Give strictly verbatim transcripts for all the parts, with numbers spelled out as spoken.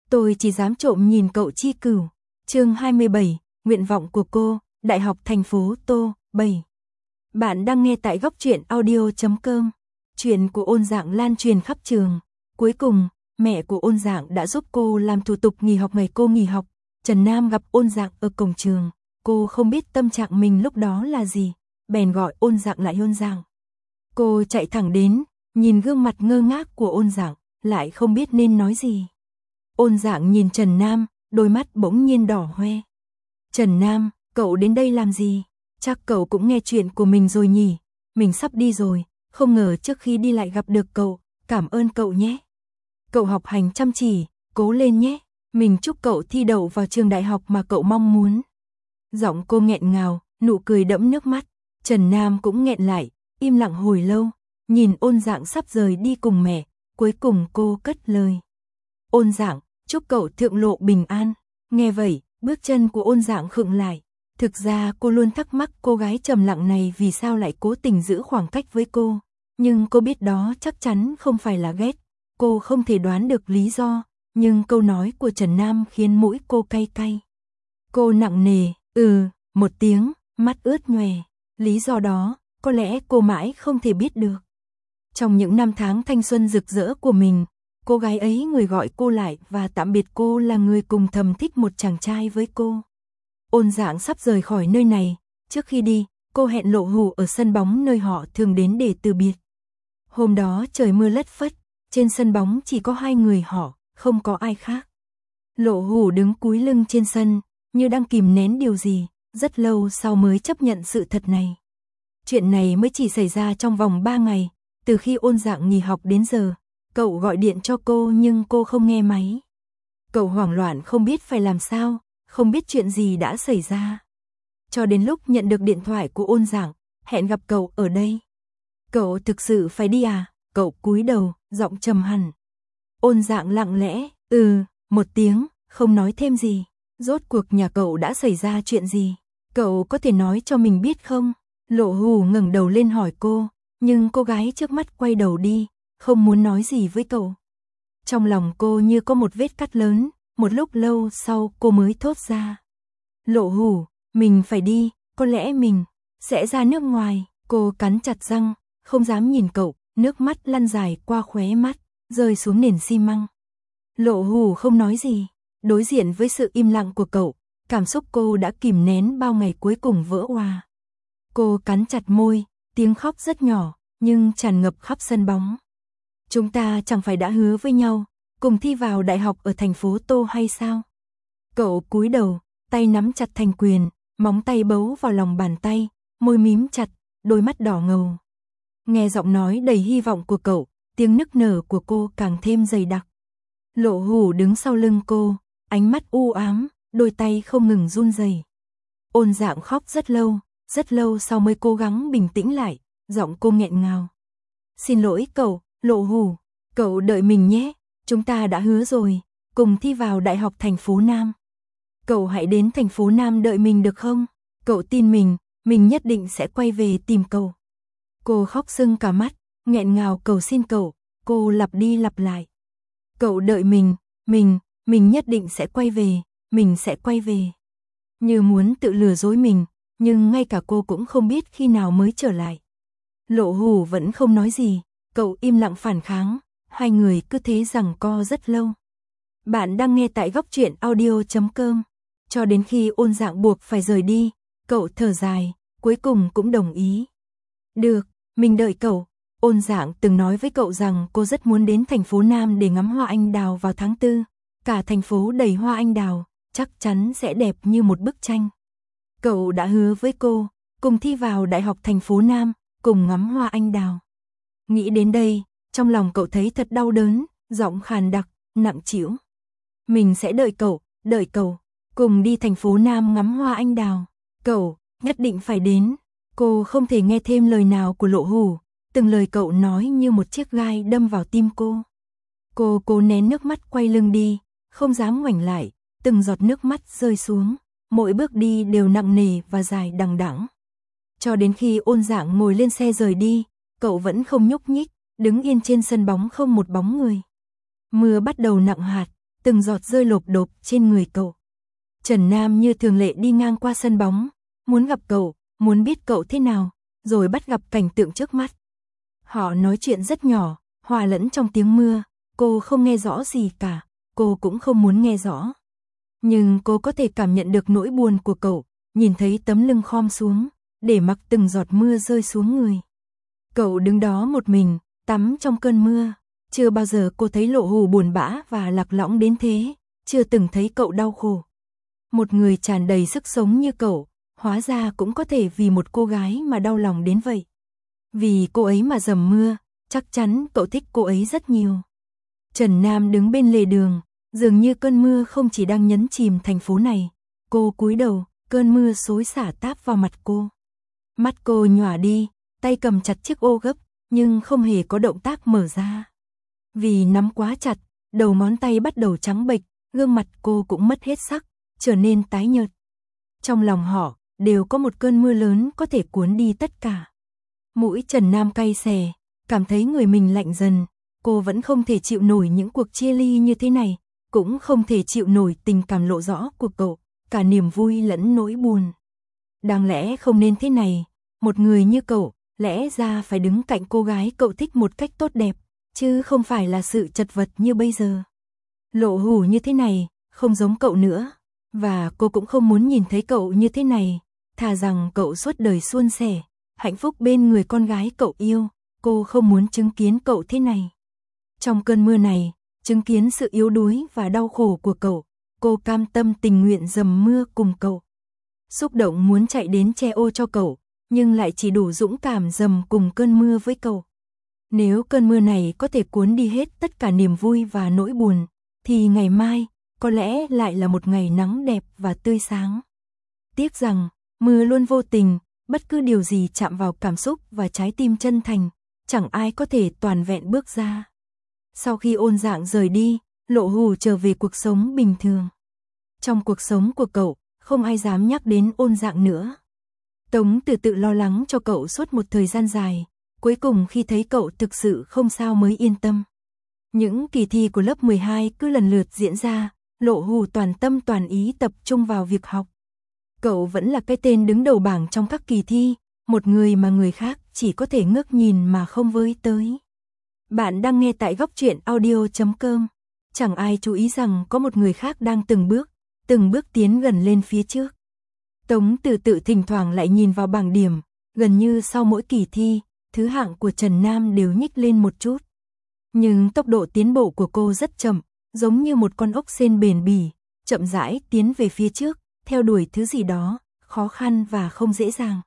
Tôi chỉ dám trộm nhìn cậu Chi Cửu. Chương hai mươi bảy, nguyện vọng của cô, Đại học thành phố Tô, bảy. Bạn đang nghe tại góc truyện audio chấm com. Chuyện của Ôn Dạng lan truyền khắp trường. Cuối cùng, mẹ của Ôn Dạng đã giúp cô làm thủ tục nghỉ học ngày cô nghỉ học. Trần Nam gặp Ôn Dạng ở cổng trường. Cô không biết tâm trạng mình lúc đó là gì, bèn gọi Ôn Dạng lại. Ôn Dạng. Cô chạy thẳng đến, nhìn gương mặt ngơ ngác của Ôn Dạng, lại không biết nên nói gì. Ôn Dạng nhìn Trần Nam, đôi mắt bỗng nhiên đỏ hoe. Trần Nam, cậu đến đây làm gì? Chắc cậu cũng nghe chuyện của mình rồi nhỉ? Mình sắp đi rồi, không ngờ trước khi đi lại gặp được cậu, cảm ơn cậu nhé. Cậu học hành chăm chỉ, cố lên nhé. Mình chúc cậu thi đậu vào trường đại học mà cậu mong muốn. Giọng cô nghẹn ngào, nụ cười đẫm nước mắt. Trần Nam cũng nghẹn lại, im lặng hồi lâu, nhìn Ôn Dạng sắp rời đi cùng mẹ, cuối cùng cô cất lời. Ôn Dạng, chúc cậu thượng lộ bình an. Nghe vậy, bước chân của Ôn Dạng khựng lại. Thực ra cô luôn thắc mắc cô gái trầm lặng này vì sao lại cố tình giữ khoảng cách với cô. Nhưng cô biết đó chắc chắn không phải là ghét. Cô không thể đoán được lý do, nhưng câu nói của Trần Nam khiến mũi cô cay cay. Cô nặng nề, ừ, một tiếng, mắt ướt nhòe. Lý do đó, có lẽ cô mãi không thể biết được. Trong những năm tháng thanh xuân rực rỡ của mình, cô gái ấy người gọi cô lại và tạm biệt cô là người cùng thầm thích một chàng trai với cô. Ôn Dạng sắp rời khỏi nơi này, trước khi đi, cô hẹn Lộ Hủ ở sân bóng nơi họ thường đến để từ biệt. Hôm đó trời mưa lất phất, trên sân bóng chỉ có hai người họ, không có ai khác. Lộ Hủ đứng cúi lưng trên sân, như đang kìm nén điều gì, rất lâu sau mới chấp nhận sự thật này. Chuyện này mới chỉ xảy ra trong vòng ba ngày, từ khi Ôn Dạng nghỉ học đến giờ. Cậu gọi điện cho cô nhưng cô không nghe máy. Cậu hoảng loạn không biết phải làm sao, không biết chuyện gì đã xảy ra. Cho đến lúc nhận được điện thoại của Ôn Dạng, hẹn gặp cậu ở đây. Cậu thực sự phải đi à? Cậu cúi đầu, giọng trầm hẳn. Ôn Dạng lặng lẽ, ừ, một tiếng, không nói thêm gì. Rốt cuộc nhà cậu đã xảy ra chuyện gì? Cậu có thể nói cho mình biết không? Lộ Hủ ngẩng đầu lên hỏi cô, nhưng cô gái trước mắt quay đầu đi, không muốn nói gì với cậu. Trong lòng cô như có một vết cắt lớn, một lúc lâu sau cô mới thốt ra. Lộ Hủ, mình phải đi, có lẽ mình sẽ ra nước ngoài. Cô cắn chặt răng, không dám nhìn cậu, nước mắt lăn dài qua khóe mắt, rơi xuống nền xi măng. Lộ Hủ không nói gì, đối diện với sự im lặng của cậu, cảm xúc cô đã kìm nén bao ngày cuối cùng vỡ òa. Cô cắn chặt môi, tiếng khóc rất nhỏ, nhưng tràn ngập khắp sân bóng. Chúng ta chẳng phải đã hứa với nhau, cùng thi vào đại học ở thành phố Tô hay sao? Cậu cúi đầu, tay nắm chặt thành quyền, móng tay bấu vào lòng bàn tay, môi mím chặt, đôi mắt đỏ ngầu. Nghe giọng nói đầy hy vọng của cậu, tiếng nức nở của cô càng thêm dày đặc. Lộ Hủ đứng sau lưng cô, ánh mắt u ám, đôi tay không ngừng run rẩy. Ôn Dạng khóc rất lâu, rất lâu sau mới cố gắng bình tĩnh lại, giọng cô nghẹn ngào. Xin lỗi cậu, Lộ Hủ, cậu đợi mình nhé, chúng ta đã hứa rồi, cùng thi vào Đại học thành phố Nam. Cậu hãy đến thành phố Nam đợi mình được không? Cậu tin mình, mình nhất định sẽ quay về tìm cậu. Cô khóc sưng cả mắt, nghẹn ngào cầu xin cậu, cô lặp đi lặp lại. Cậu đợi mình, mình, mình nhất định sẽ quay về, mình sẽ quay về. Như muốn tự lừa dối mình, nhưng ngay cả cô cũng không biết khi nào mới trở lại. Lộ Hủ vẫn không nói gì, cậu im lặng phản kháng, hai người cứ thế giằng co rất lâu. Bạn đang nghe tại góc truyện audio chấm com. Cho đến khi Ôn Dạng buộc phải rời đi, cậu thở dài, cuối cùng cũng đồng ý. Được, mình đợi cậu. Ôn Dạng từng nói với cậu rằng cô rất muốn đến thành phố Nam để ngắm hoa anh đào vào tháng tư. Cả thành phố đầy hoa anh đào, chắc chắn sẽ đẹp như một bức tranh. Cậu đã hứa với cô, cùng thi vào Đại học thành phố Nam, cùng ngắm hoa anh đào. Nghĩ đến đây, trong lòng cậu thấy thật đau đớn, giọng khàn đặc, nặng trĩu. Mình sẽ đợi cậu, đợi cậu, cùng đi thành phố Nam ngắm hoa anh đào. Cậu, nhất định phải đến. Cô không thể nghe thêm lời nào của Lộ Hủ, từng lời cậu nói như một chiếc gai đâm vào tim cô. Cô cố nén nước mắt quay lưng đi, không dám ngoảnh lại, từng giọt nước mắt rơi xuống, mỗi bước đi đều nặng nề và dài đằng đẵng. Cho đến khi Ôn Dạng ngồi lên xe rời đi, cậu vẫn không nhúc nhích, đứng yên trên sân bóng không một bóng người. Mưa bắt đầu nặng hạt, từng giọt rơi lộp độp trên người cậu. Trần Nam như thường lệ đi ngang qua sân bóng, muốn gặp cậu, muốn biết cậu thế nào, rồi bắt gặp cảnh tượng trước mắt. Họ nói chuyện rất nhỏ, hòa lẫn trong tiếng mưa, cô không nghe rõ gì cả, cô cũng không muốn nghe rõ. Nhưng cô có thể cảm nhận được nỗi buồn của cậu, nhìn thấy tấm lưng khom xuống, để mặc từng giọt mưa rơi xuống người. Cậu đứng đó một mình, tắm trong cơn mưa. Chưa bao giờ cô thấy Lộ Hù buồn bã và lạc lõng đến thế, chưa từng thấy cậu đau khổ. Một người tràn đầy sức sống như cậu, hóa ra cũng có thể vì một cô gái mà đau lòng đến vậy. Vì cô ấy mà dầm mưa, chắc chắn cậu thích cô ấy rất nhiều. Trần Nam đứng bên lề đường, dường như cơn mưa không chỉ đang nhấn chìm thành phố này. Cô cúi đầu, cơn mưa xối xả táp vào mặt cô. Mắt cô nhòa đi, tay cầm chặt chiếc ô gấp, nhưng không hề có động tác mở ra. Vì nắm quá chặt, đầu ngón tay bắt đầu trắng bệch, gương mặt cô cũng mất hết sắc, trở nên tái nhợt. Trong lòng họ, đều có một cơn mưa lớn có thể cuốn đi tất cả. Mũi Trần Nam cay xè, cảm thấy người mình lạnh dần. Cô vẫn không thể chịu nổi những cuộc chia ly như thế này, cũng không thể chịu nổi tình cảm lộ rõ của cậu, cả niềm vui lẫn nỗi buồn. Đáng lẽ không nên thế này, một người như cậu, lẽ ra phải đứng cạnh cô gái cậu thích một cách tốt đẹp, chứ không phải là sự chật vật như bây giờ. Lộ Hù như thế này, không giống cậu nữa, và cô cũng không muốn nhìn thấy cậu như thế này, thà rằng cậu suốt đời suôn sẻ, hạnh phúc bên người con gái cậu yêu, cô không muốn chứng kiến cậu thế này. Trong cơn mưa này, chứng kiến sự yếu đuối và đau khổ của cậu, cô cam tâm tình nguyện dầm mưa cùng cậu. Xúc động muốn chạy đến che ô cho cậu, nhưng lại chỉ đủ dũng cảm dầm cùng cơn mưa với cậu. Nếu cơn mưa này có thể cuốn đi hết tất cả niềm vui và nỗi buồn, thì ngày mai, có lẽ lại là một ngày nắng đẹp và tươi sáng. Tiếc rằng, mưa luôn vô tình, bất cứ điều gì chạm vào cảm xúc và trái tim chân thành, chẳng ai có thể toàn vẹn bước ra. Sau khi Ôn Dạng rời đi, Lộ Hù trở về cuộc sống bình thường. Trong cuộc sống của cậu, không ai dám nhắc đến Ôn Dạng nữa. Tống Từ Tự lo lắng cho cậu suốt một thời gian dài, cuối cùng khi thấy cậu thực sự không sao mới yên tâm. Những kỳ thi của lớp mười hai cứ lần lượt diễn ra, Lộ Hù toàn tâm toàn ý tập trung vào việc học. Cậu vẫn là cái tên đứng đầu bảng trong các kỳ thi, một người mà người khác chỉ có thể ngước nhìn mà không với tới. Bạn đang nghe tại góc truyện audio chấm com. Chẳng ai chú ý rằng có một người khác đang từng bước, từng bước tiến gần lên phía trước. Tống Từ Tự thỉnh thoảng lại nhìn vào bảng điểm, gần như sau mỗi kỳ thi, thứ hạng của Trần Nam đều nhích lên một chút. Nhưng tốc độ tiến bộ của cô rất chậm, giống như một con ốc sên bền bỉ, chậm rãi tiến về phía trước, theo đuổi thứ gì đó, khó khăn và không dễ dàng.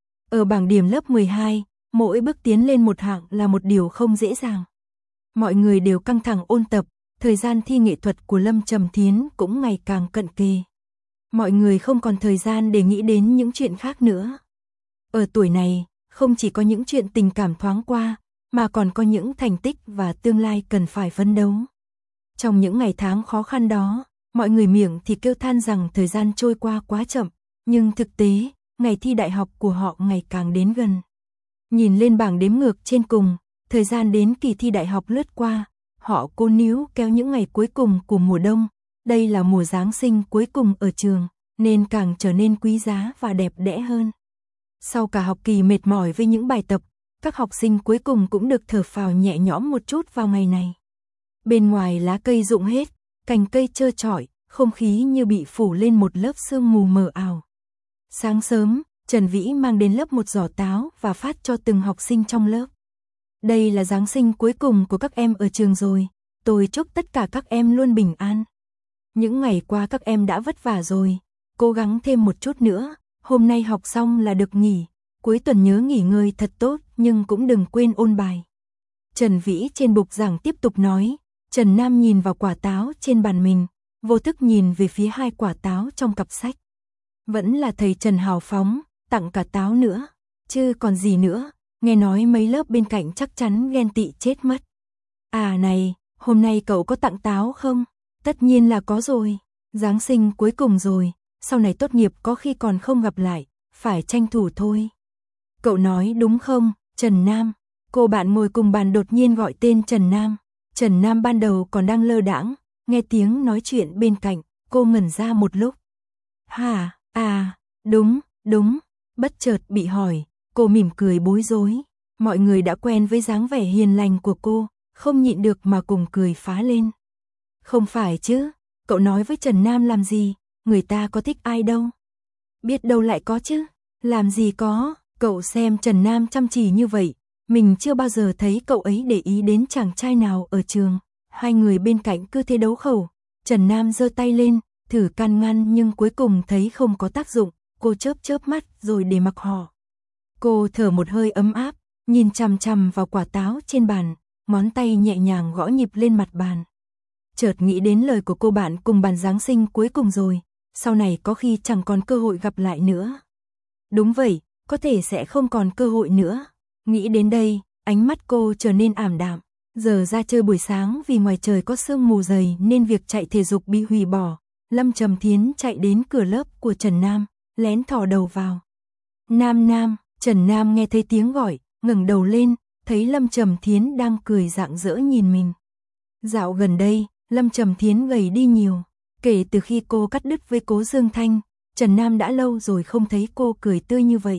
Ở bảng điểm lớp mười hai, mỗi bước tiến lên một hạng là một điều không dễ dàng. Mọi người đều căng thẳng ôn tập, thời gian thi nghệ thuật của Lâm Trầm Thiến cũng ngày càng cận kề. Mọi người không còn thời gian để nghĩ đến những chuyện khác nữa. Ở tuổi này, không chỉ có những chuyện tình cảm thoáng qua, mà còn có những thành tích và tương lai cần phải phấn đấu. Trong những ngày tháng khó khăn đó, mọi người miệng thì kêu than rằng thời gian trôi qua quá chậm, nhưng thực tế, ngày thi đại học của họ ngày càng đến gần. Nhìn lên bảng đếm ngược trên cùng, thời gian đến kỳ thi đại học lướt qua, họ cố níu kéo những ngày cuối cùng của mùa đông. Đây là mùa Giáng sinh cuối cùng ở trường, nên càng trở nên quý giá và đẹp đẽ hơn. Sau cả học kỳ mệt mỏi với những bài tập, các học sinh cuối cùng cũng được thở phào nhẹ nhõm một chút vào ngày này. Bên ngoài lá cây rụng hết, cành cây trơ trọi, không khí như bị phủ lên một lớp sương mù mờ ảo. Sáng sớm, Trần Vĩ mang đến lớp một giỏ táo và phát cho từng học sinh trong lớp. Đây là Giáng sinh cuối cùng của các em ở trường rồi, tôi chúc tất cả các em luôn bình an. Những ngày qua các em đã vất vả rồi, cố gắng thêm một chút nữa, hôm nay học xong là được nghỉ, cuối tuần nhớ nghỉ ngơi thật tốt nhưng cũng đừng quên ôn bài. Trần Vĩ trên bục giảng tiếp tục nói. Trần Nam nhìn vào quả táo trên bàn mình, vô thức nhìn về phía hai quả táo trong cặp sách. Vẫn là thầy Trần hào phóng, tặng cả táo nữa, chứ còn gì nữa, nghe nói mấy lớp bên cạnh chắc chắn ghen tị chết mất. À này, hôm nay cậu có tặng táo không? Tất nhiên là có rồi, Giáng sinh cuối cùng rồi, sau này tốt nghiệp có khi còn không gặp lại, phải tranh thủ thôi. Cậu nói đúng không, Trần Nam? Cô bạn ngồi cùng bàn đột nhiên gọi tên Trần Nam. Trần Nam ban đầu còn đang lơ đãng, nghe tiếng nói chuyện bên cạnh, cô ngẩn ra một lúc. Hả, à, đúng, đúng, bất chợt bị hỏi, cô mỉm cười bối rối. Mọi người đã quen với dáng vẻ hiền lành của cô, không nhịn được mà cùng cười phá lên. Không phải chứ, cậu nói với Trần Nam làm gì, người ta có thích ai đâu. Biết đâu lại có chứ, làm gì có, cậu xem Trần Nam chăm chỉ như vậy, mình chưa bao giờ thấy cậu ấy để ý đến chàng trai nào ở trường. Hai người bên cạnh cứ thế đấu khẩu, Trần Nam giơ tay lên, thử can ngăn nhưng cuối cùng thấy không có tác dụng, cô chớp chớp mắt rồi để mặc họ. Cô thở một hơi ấm áp, nhìn chằm chằm vào quả táo trên bàn, ngón tay nhẹ nhàng gõ nhịp lên mặt bàn. Chợt nghĩ đến lời của cô bạn cùng bàn Giáng sinh cuối cùng rồi, sau này có khi chẳng còn cơ hội gặp lại nữa. Đúng vậy, có thể sẽ không còn cơ hội nữa. Nghĩ đến đây, ánh mắt cô trở nên ảm đạm. Giờ ra chơi buổi sáng vì ngoài trời có sương mù dày nên việc chạy thể dục bị hủy bỏ. Lâm Trầm Thiến chạy đến cửa lớp của Trần Nam, lén thò đầu vào. Nam Nam, Trần Nam nghe thấy tiếng gọi, ngẩng đầu lên, thấy Lâm Trầm Thiến đang cười rạng rỡ nhìn mình. Dạo gần đây, Lâm Trầm Thiến gầy đi nhiều. Kể từ khi cô cắt đứt với Cố Dương Thanh, Trần Nam đã lâu rồi không thấy cô cười tươi như vậy.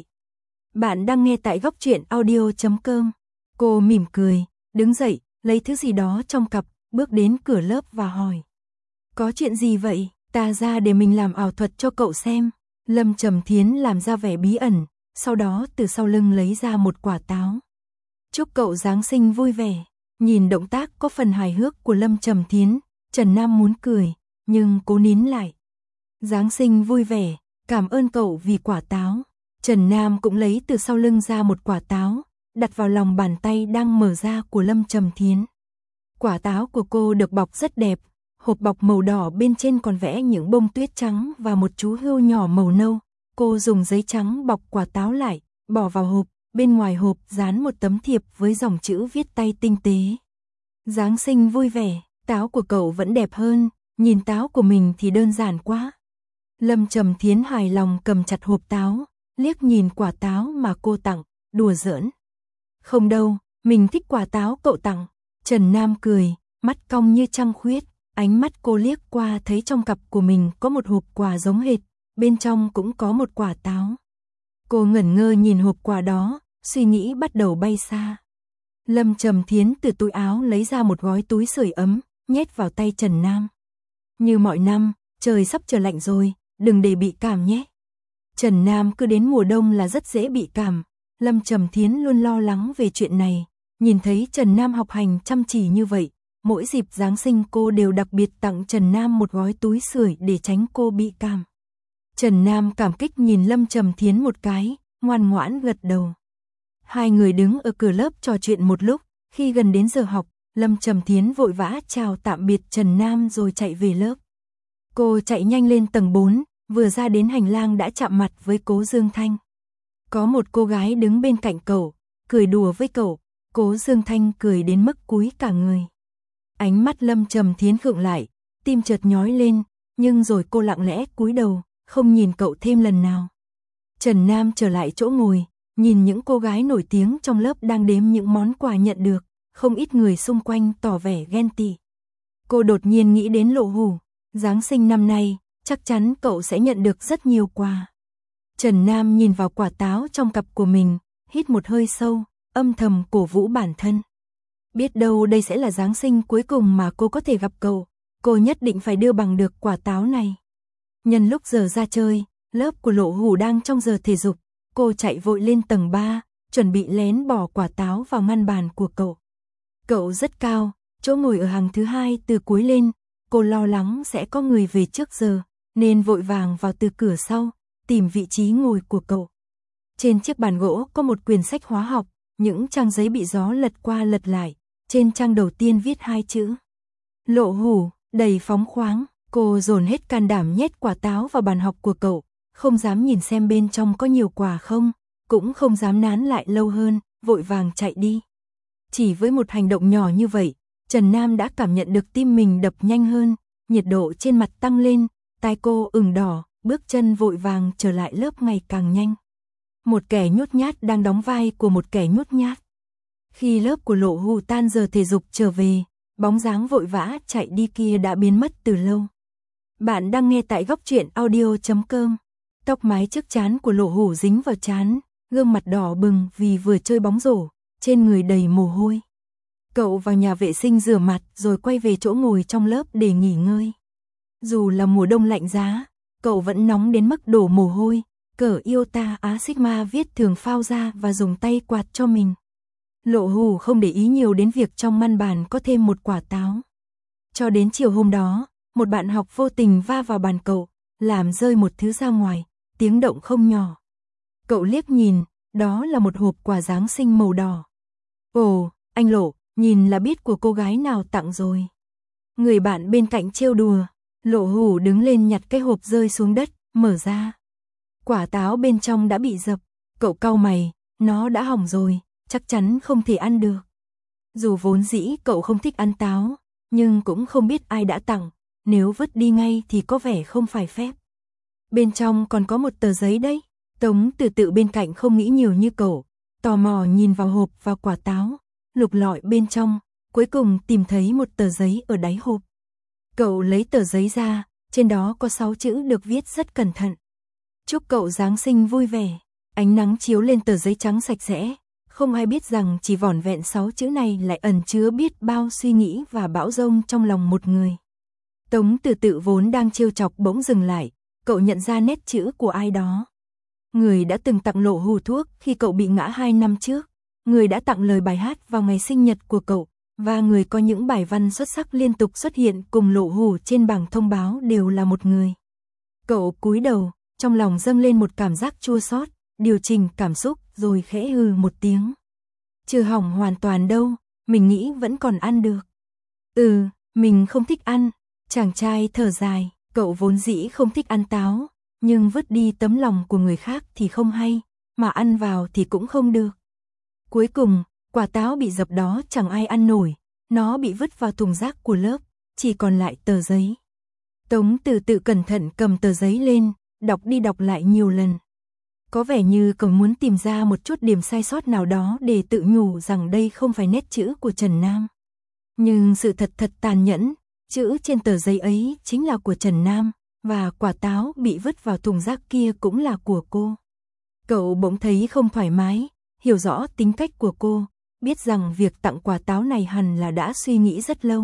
Bạn đang nghe tại góc truyện audio chấm com. Cô mỉm cười, đứng dậy, lấy thứ gì đó trong cặp, bước đến cửa lớp và hỏi. Có chuyện gì vậy? Ta ra để mình làm ảo thuật cho cậu xem. Lâm Trầm Thiến làm ra vẻ bí ẩn, sau đó từ sau lưng lấy ra một quả táo. Chúc cậu Giáng sinh vui vẻ. Nhìn động tác có phần hài hước của Lâm Trầm Thiến, Trần Nam muốn cười, nhưng cố nín lại. Giáng sinh vui vẻ, cảm ơn cậu vì quả táo. Trần Nam cũng lấy từ sau lưng ra một quả táo, đặt vào lòng bàn tay đang mở ra của Lâm Trầm Thiến. Quả táo của cô được bọc rất đẹp, hộp bọc màu đỏ bên trên còn vẽ những bông tuyết trắng và một chú hươu nhỏ màu nâu. Cô dùng giấy trắng bọc quả táo lại, bỏ vào hộp, bên ngoài hộp dán một tấm thiệp với dòng chữ viết tay tinh tế. Giáng sinh vui vẻ, táo của cậu vẫn đẹp hơn, nhìn táo của mình thì đơn giản quá. Lâm Trầm Thiến hài lòng cầm chặt hộp táo, liếc nhìn quả táo mà cô tặng, đùa giỡn. Không đâu, mình thích quả táo cậu tặng. Trần Nam cười, mắt cong như trăng khuyết, ánh mắt cô liếc qua thấy trong cặp của mình có một hộp quà giống hệt, bên trong cũng có một quả táo. Cô ngẩn ngơ nhìn hộp quà đó, suy nghĩ bắt đầu bay xa. Lâm Trầm Thiến từ túi áo lấy ra một gói túi sưởi ấm, nhét vào tay Trần Nam. Như mọi năm, trời sắp trở lạnh rồi, đừng để bị cảm nhé. Trần Nam cứ đến mùa đông là rất dễ bị cảm, Lâm Trầm Thiến luôn lo lắng về chuyện này. Nhìn thấy Trần Nam học hành chăm chỉ như vậy, mỗi dịp Giáng sinh cô đều đặc biệt tặng Trần Nam một gói túi sưởi để tránh cô bị cảm. Trần Nam cảm kích nhìn Lâm Trầm Thiến một cái, ngoan ngoãn gật đầu. Hai người đứng ở cửa lớp trò chuyện một lúc, khi gần đến giờ học, Lâm Trầm Thiến vội vã chào tạm biệt Trần Nam rồi chạy về lớp. Cô chạy nhanh lên tầng bốn, vừa ra đến hành lang đã chạm mặt với Cố Dương Thanh. Có một cô gái đứng bên cạnh cậu, cười đùa với cậu, Cố Dương Thanh cười đến mức cúi cả người. Ánh mắt Lâm Trầm Thiến khựng lại, tim chợt nhói lên, nhưng rồi cô lặng lẽ cúi đầu, không nhìn cậu thêm lần nào. Trần Nam trở lại chỗ ngồi, nhìn những cô gái nổi tiếng trong lớp đang đếm những món quà nhận được, không ít người xung quanh tỏ vẻ ghen tị. Cô đột nhiên nghĩ đến Lộ Hủ, Giáng sinh năm nay, chắc chắn cậu sẽ nhận được rất nhiều quà. Trần Nam nhìn vào quả táo trong cặp của mình, hít một hơi sâu, âm thầm cổ vũ bản thân. Biết đâu đây sẽ là Giáng sinh cuối cùng mà cô có thể gặp cậu, cô nhất định phải đưa bằng được quả táo này. Nhân lúc giờ ra chơi, lớp của Lộ Hủ đang trong giờ thể dục, cô chạy vội lên tầng ba, chuẩn bị lén bỏ quả táo vào ngăn bàn của cậu. Cậu rất cao, chỗ ngồi ở hàng thứ hai từ cuối lên, cô lo lắng sẽ có người về trước giờ, nên vội vàng vào từ cửa sau, tìm vị trí ngồi của cậu. Trên chiếc bàn gỗ có một quyển sách hóa học, những trang giấy bị gió lật qua lật lại, trên trang đầu tiên viết hai chữ. Lộ Hủ, đầy phóng khoáng, cô dồn hết can đảm nhét quả táo vào bàn học của cậu, không dám nhìn xem bên trong có nhiều quà không, cũng không dám nán lại lâu hơn, vội vàng chạy đi. Chỉ với một hành động nhỏ như vậy, Trần Nam đã cảm nhận được tim mình đập nhanh hơn, nhiệt độ trên mặt tăng lên, tai cô ửng đỏ, bước chân vội vàng trở lại lớp ngày càng nhanh. Một kẻ nhút nhát đang đóng vai của một kẻ nhút nhát. Khi lớp của Lộ Hủ tan giờ thể dục trở về, bóng dáng vội vã chạy đi kia đã biến mất từ lâu. Bạn đang nghe tại góc truyện audio chấm com. Tóc mái trước trán của Lộ Hủ dính vào trán, gương mặt đỏ bừng vì vừa chơi bóng rổ, trên người đầy mồ hôi. Cậu vào nhà vệ sinh rửa mặt rồi quay về chỗ ngồi trong lớp để nghỉ ngơi. Dù là mùa đông lạnh giá, cậu vẫn nóng đến mức đổ mồ hôi, cởi iota á sigma viết thường phao ra và dùng tay quạt cho mình. Lộ Hủ không để ý nhiều đến việc trong ngăn bàn có thêm một quả táo. Cho đến chiều hôm đó, một bạn học vô tình va vào bàn cậu, làm rơi một thứ ra ngoài, tiếng động không nhỏ. Cậu liếc nhìn, đó là một hộp quà Giáng sinh màu đỏ. Ồ, anh Lộ, nhìn là biết của cô gái nào tặng rồi. Người bạn bên cạnh trêu đùa, Lộ Hủ đứng lên nhặt cái hộp rơi xuống đất, mở ra. Quả táo bên trong đã bị dập, cậu cau mày, nó đã hỏng rồi, chắc chắn không thể ăn được. Dù vốn dĩ cậu không thích ăn táo, nhưng cũng không biết ai đã tặng, nếu vứt đi ngay thì có vẻ không phải phép. Bên trong còn có một tờ giấy đấy. Tống Từ Tự bên cạnh không nghĩ nhiều như cậu, tò mò nhìn vào hộp và quả táo, lục lọi bên trong, cuối cùng tìm thấy một tờ giấy ở đáy hộp. Cậu lấy tờ giấy ra, trên đó có sáu chữ được viết rất cẩn thận. Chúc cậu Giáng sinh vui vẻ. Ánh nắng chiếu lên tờ giấy trắng sạch sẽ, không ai biết rằng chỉ vỏn vẹn sáu chữ này lại ẩn chứa biết bao suy nghĩ và bão dông trong lòng một người. Tống Từ Tự vốn đang trêu chọc bỗng dừng lại, cậu nhận ra nét chữ của ai đó. Người đã từng tặng Lộ Hủ thuốc khi cậu bị ngã hai năm trước, người đã tặng lời bài hát vào ngày sinh nhật của cậu, và người có những bài văn xuất sắc liên tục xuất hiện cùng Lộ Hủ trên bảng thông báo đều là một người. Cậu cúi đầu, trong lòng dâng lên một cảm giác chua xót, điều chỉnh cảm xúc rồi khẽ hừ một tiếng. Chưa hỏng hoàn toàn đâu, mình nghĩ vẫn còn ăn được. Ừ, mình không thích ăn. Chàng trai thở dài, cậu vốn dĩ không thích ăn táo, nhưng vứt đi tấm lòng của người khác thì không hay, mà ăn vào thì cũng không được. Cuối cùng, quả táo bị dập đó chẳng ai ăn nổi, nó bị vứt vào thùng rác của lớp, chỉ còn lại tờ giấy. Tống Từ Tự cẩn thận cầm tờ giấy lên, đọc đi đọc lại nhiều lần. Có vẻ như cậu muốn tìm ra một chút điểm sai sót nào đó để tự nhủ rằng đây không phải nét chữ của Trần Nam. Nhưng sự thật thật tàn nhẫn, chữ trên tờ giấy ấy chính là của Trần Nam, và quả táo bị vứt vào thùng rác kia cũng là của cô. Cậu bỗng thấy không thoải mái, hiểu rõ tính cách của cô, biết rằng việc tặng quả táo này hẳn là đã suy nghĩ rất lâu.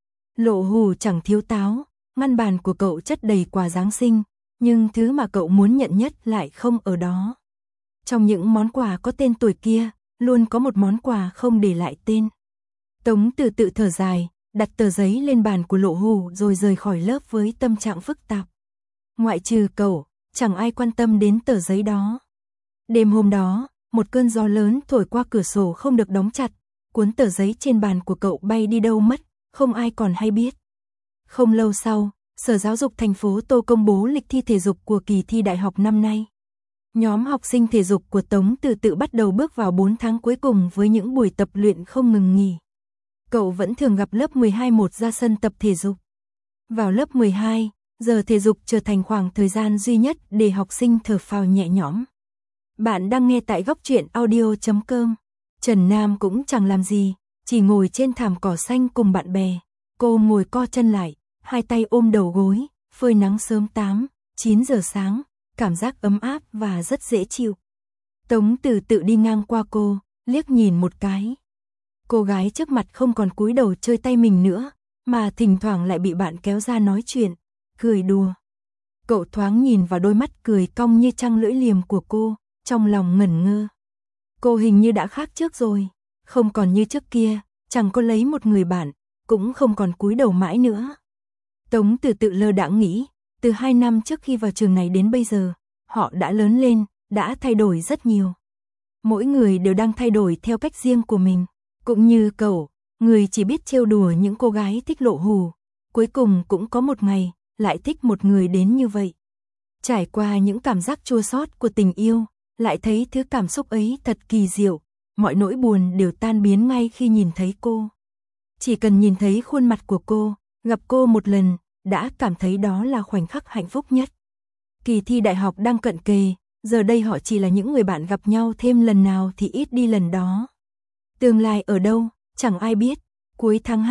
Lộ Hủ chẳng thiếu táo, ngăn bàn của cậu chất đầy quà Giáng sinh, nhưng thứ mà cậu muốn nhận nhất lại không ở đó. Trong những món quà có tên tuổi kia, luôn có một món quà không để lại tên. Tống Từ Tự thở dài, đặt tờ giấy lên bàn của Lộ Hủ rồi rời khỏi lớp với tâm trạng phức tạp. Ngoại trừ cậu, chẳng ai quan tâm đến tờ giấy đó. Đêm hôm đó, một cơn gió lớn thổi qua cửa sổ không được đóng chặt, cuốn tờ giấy trên bàn của cậu bay đi đâu mất, không ai còn hay biết. Không lâu sau, Sở Giáo dục thành phố Tô công bố lịch thi thể dục của kỳ thi đại học năm nay. Nhóm học sinh thể dục của Tống Từ Tự bắt đầu bước vào bốn tháng cuối cùng với những buổi tập luyện không ngừng nghỉ. Cậu vẫn thường gặp lớp mười hai một ra sân tập thể dục. Vào lớp mười hai, giờ thể dục trở thành khoảng thời gian duy nhất để học sinh thở phào nhẹ nhõm. Bạn đang nghe tại góc truyện audio chấm com. Trần Nam cũng chẳng làm gì, chỉ ngồi trên thảm cỏ xanh cùng bạn bè. Cô ngồi co chân lại, hai tay ôm đầu gối, phơi nắng sớm tám, chín giờ sáng, cảm giác ấm áp và rất dễ chịu. Tống Từ Tự đi ngang qua cô, liếc nhìn một cái. Cô gái trước mặt không còn cúi đầu chơi tay mình nữa, mà thỉnh thoảng lại bị bạn kéo ra nói chuyện, cười đùa. Cậu thoáng nhìn vào đôi mắt cười cong như trăng lưỡi liềm của cô, trong lòng ngẩn ngơ. Cô hình như đã khác trước rồi, không còn như trước kia, chẳng có lấy một người bạn, cũng không còn cúi đầu mãi nữa. Tống Từ Tự lơ đãng nghĩ, từ hai năm trước khi vào trường này đến bây giờ, họ đã lớn lên, đã thay đổi rất nhiều. Mỗi người đều đang thay đổi theo cách riêng của mình. Cũng như cậu, người chỉ biết trêu đùa những cô gái thích Lộ Hủ, cuối cùng cũng có một ngày, lại thích một người đến như vậy. Trải qua những cảm giác chua xót của tình yêu, lại thấy thứ cảm xúc ấy thật kỳ diệu, mọi nỗi buồn đều tan biến ngay khi nhìn thấy cô. Chỉ cần nhìn thấy khuôn mặt của cô, gặp cô một lần, đã cảm thấy đó là khoảnh khắc hạnh phúc nhất. Kỳ thi đại học đang cận kề, giờ đây họ chỉ là những người bạn gặp nhau thêm lần nào thì ít đi lần đó. Tương lai ở đâu, chẳng ai biết. Cuối tháng hai,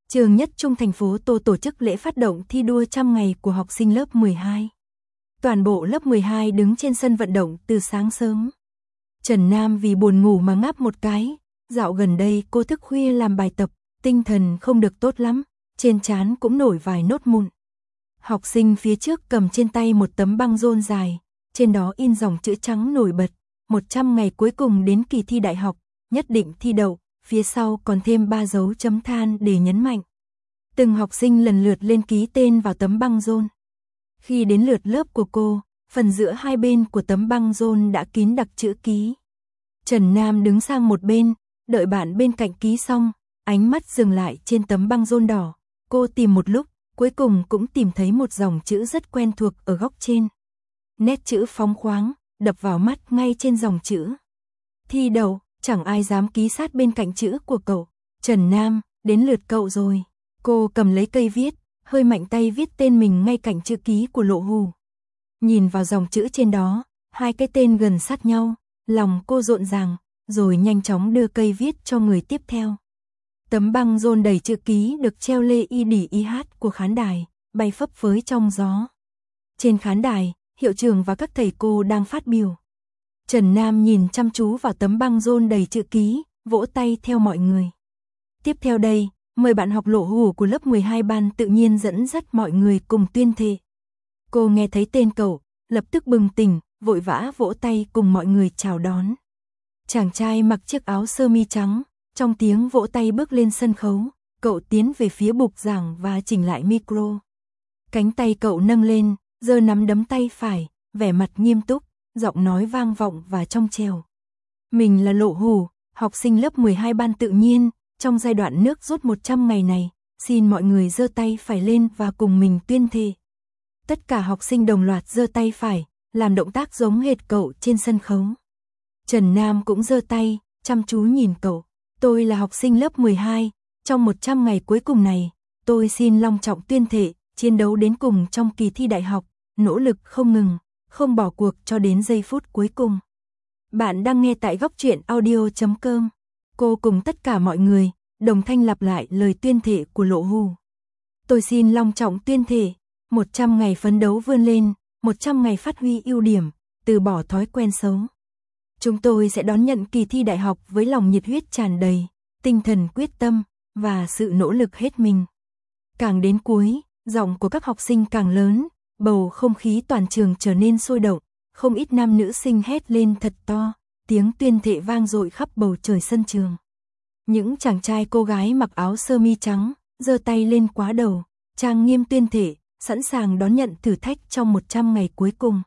Trường Nhất Trung thành phố Tô tổ chức lễ phát động thi đua trăm ngày của học sinh lớp mười hai. Toàn bộ lớp mười hai đứng trên sân vận động từ sáng sớm. Trần Nam vì buồn ngủ mà ngáp một cái, dạo gần đây cô thức khuya làm bài tập, tinh thần không được tốt lắm, trên trán cũng nổi vài nốt mụn. Học sinh phía trước cầm trên tay một tấm băng rôn dài, trên đó in dòng chữ trắng nổi bật, một trăm ngày cuối cùng đến kỳ thi đại học, nhất định thi đậu, phía sau còn thêm ba dấu chấm than để nhấn mạnh. Từng học sinh lần lượt lên ký tên vào tấm băng rôn. Khi đến lượt lớp của cô, phần giữa hai bên của tấm băng rôn đã kín đặc chữ ký. Trần Nam đứng sang một bên, đợi bạn bên cạnh ký xong, ánh mắt dừng lại trên tấm băng rôn đỏ. Cô tìm một lúc, cuối cùng cũng tìm thấy một dòng chữ rất quen thuộc ở góc trên. Nét chữ phóng khoáng, đập vào mắt ngay trên dòng chữ. Thi đậu, chẳng ai dám ký sát bên cạnh chữ của cậu. Trần Nam, đến lượt cậu rồi. Cô cầm lấy cây viết, hơi mạnh tay viết tên mình ngay cạnh chữ ký của Lộ Hù. Nhìn vào dòng chữ trên đó, hai cái tên gần sát nhau, lòng cô rộn ràng, rồi nhanh chóng đưa cây viết cho người tiếp theo. Tấm băng rôn đầy chữ ký được treo lê y đỉ y hát của khán đài, bay phấp phới trong gió. Trên khán đài, hiệu trưởng và các thầy cô đang phát biểu. Trần Nam nhìn chăm chú vào tấm băng rôn đầy chữ ký, vỗ tay theo mọi người. Tiếp theo đây, mời bạn học Lộ Hù của lớp mười hai ban tự nhiên dẫn dắt mọi người cùng tuyên thệ. Cô nghe thấy tên cậu, lập tức bừng tỉnh, vội vã vỗ tay cùng mọi người chào đón. Chàng trai mặc chiếc áo sơ mi trắng, trong tiếng vỗ tay bước lên sân khấu, cậu tiến về phía bục giảng và chỉnh lại micro. Cánh tay cậu nâng lên, giơ nắm đấm tay phải, vẻ mặt nghiêm túc, giọng nói vang vọng và trong trẻo. Mình là Lộ Hù, học sinh lớp mười hai ban tự nhiên, trong giai đoạn nước rút một trăm ngày này, xin mọi người giơ tay phải lên và cùng mình tuyên thệ. Tất cả học sinh đồng loạt giơ tay phải, làm động tác giống hệt cậu trên sân khấu. Trần Nam cũng giơ tay, chăm chú nhìn cậu. Tôi là học sinh lớp mười hai, trong một trăm ngày cuối cùng này, tôi xin long trọng tuyên thệ, chiến đấu đến cùng trong kỳ thi đại học, nỗ lực không ngừng, không bỏ cuộc cho đến giây phút cuối cùng. Bạn đang nghe tại góc truyện audio chấm com. Cô cùng tất cả mọi người, đồng thanh lặp lại lời tuyên thệ của Lộ Hù. Tôi xin long trọng tuyên thệ, một trăm ngày phấn đấu vươn lên, một trăm ngày phát huy ưu điểm, từ bỏ thói quen xấu. Chúng tôi sẽ đón nhận kỳ thi đại học với lòng nhiệt huyết tràn đầy, tinh thần quyết tâm, và sự nỗ lực hết mình. Càng đến cuối, giọng của các học sinh càng lớn, bầu không khí toàn trường trở nên sôi động, không ít nam nữ sinh hét lên thật to, tiếng tuyên thệ vang dội khắp bầu trời sân trường. Những chàng trai cô gái mặc áo sơ mi trắng, giơ tay lên quá đầu, trang nghiêm tuyên thệ, sẵn sàng đón nhận thử thách trong một trăm ngày cuối cùng.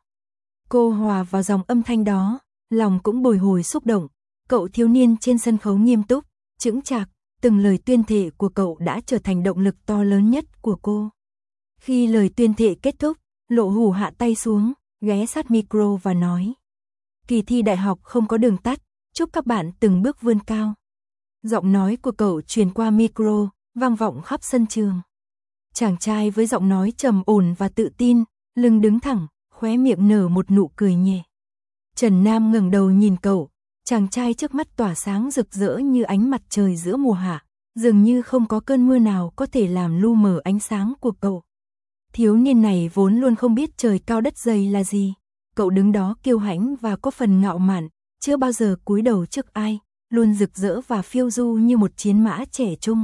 Cô hòa vào dòng âm thanh đó, lòng cũng bồi hồi xúc động. Cậu thiếu niên trên sân khấu nghiêm túc, chững chạc, từng lời tuyên thệ của cậu đã trở thành động lực to lớn nhất của cô. Khi lời tuyên thệ kết thúc, Lộ Hù hạ tay xuống, ghé sát micro và nói: Kỳ thi đại học không có đường tắt, chúc các bạn từng bước vươn cao. Giọng nói của cậu truyền qua micro, vang vọng khắp sân trường. Chàng trai với giọng nói trầm ổn và tự tin, lưng đứng thẳng, khóe miệng nở một nụ cười nhẹ. Trần Nam ngẩng đầu nhìn cậu, chàng trai trước mắt tỏa sáng rực rỡ như ánh mặt trời giữa mùa hạ, dường như không có cơn mưa nào có thể làm lu mờ ánh sáng của cậu. Thiếu niên này vốn luôn không biết trời cao đất dày là gì, cậu đứng đó kiêu hãnh và có phần ngạo mạn, chưa bao giờ cúi đầu trước ai, luôn rực rỡ và phiêu du như một chiến mã trẻ trung.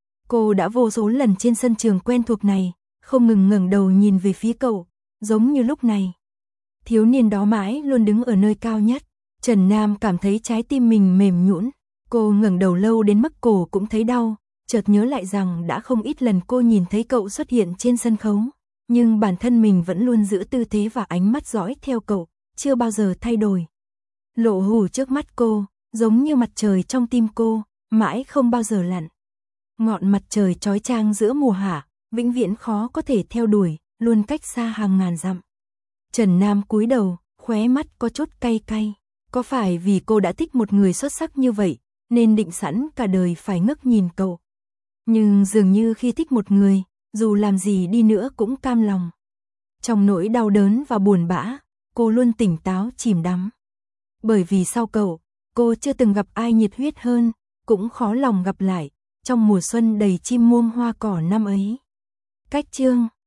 Cô đã vô số lần trên sân trường quen thuộc này, không ngừng ngẩng đầu nhìn về phía cậu, giống như lúc này. Thiếu niên đó mãi luôn đứng ở nơi cao nhất. Trần Nam cảm thấy trái tim mình mềm nhũn. Cô ngẩng đầu lâu đến mức cổ cũng thấy đau, chợt nhớ lại rằng đã không ít lần cô nhìn thấy cậu xuất hiện trên sân khấu, nhưng bản thân mình vẫn luôn giữ tư thế và ánh mắt dõi theo cậu, chưa bao giờ thay đổi. Lộ Hù trước mắt cô, giống như mặt trời trong tim cô, mãi không bao giờ lặn. Ngọn mặt trời chói chang giữa mùa hạ, vĩnh viễn khó có thể theo đuổi, luôn cách xa hàng ngàn dặm. Trần Nam cúi đầu, khóe mắt có chút cay cay. Có phải vì cô đã thích một người xuất sắc như vậy, nên định sẵn cả đời phải ngước nhìn cậu? Nhưng dường như khi thích một người, dù làm gì đi nữa cũng cam lòng. Trong nỗi đau đớn và buồn bã, cô luôn tỉnh táo chìm đắm. Bởi vì sau cậu, cô chưa từng gặp ai nhiệt huyết hơn, cũng khó lòng gặp lại, trong mùa xuân đầy chim muông hoa cỏ năm ấy. Cách chương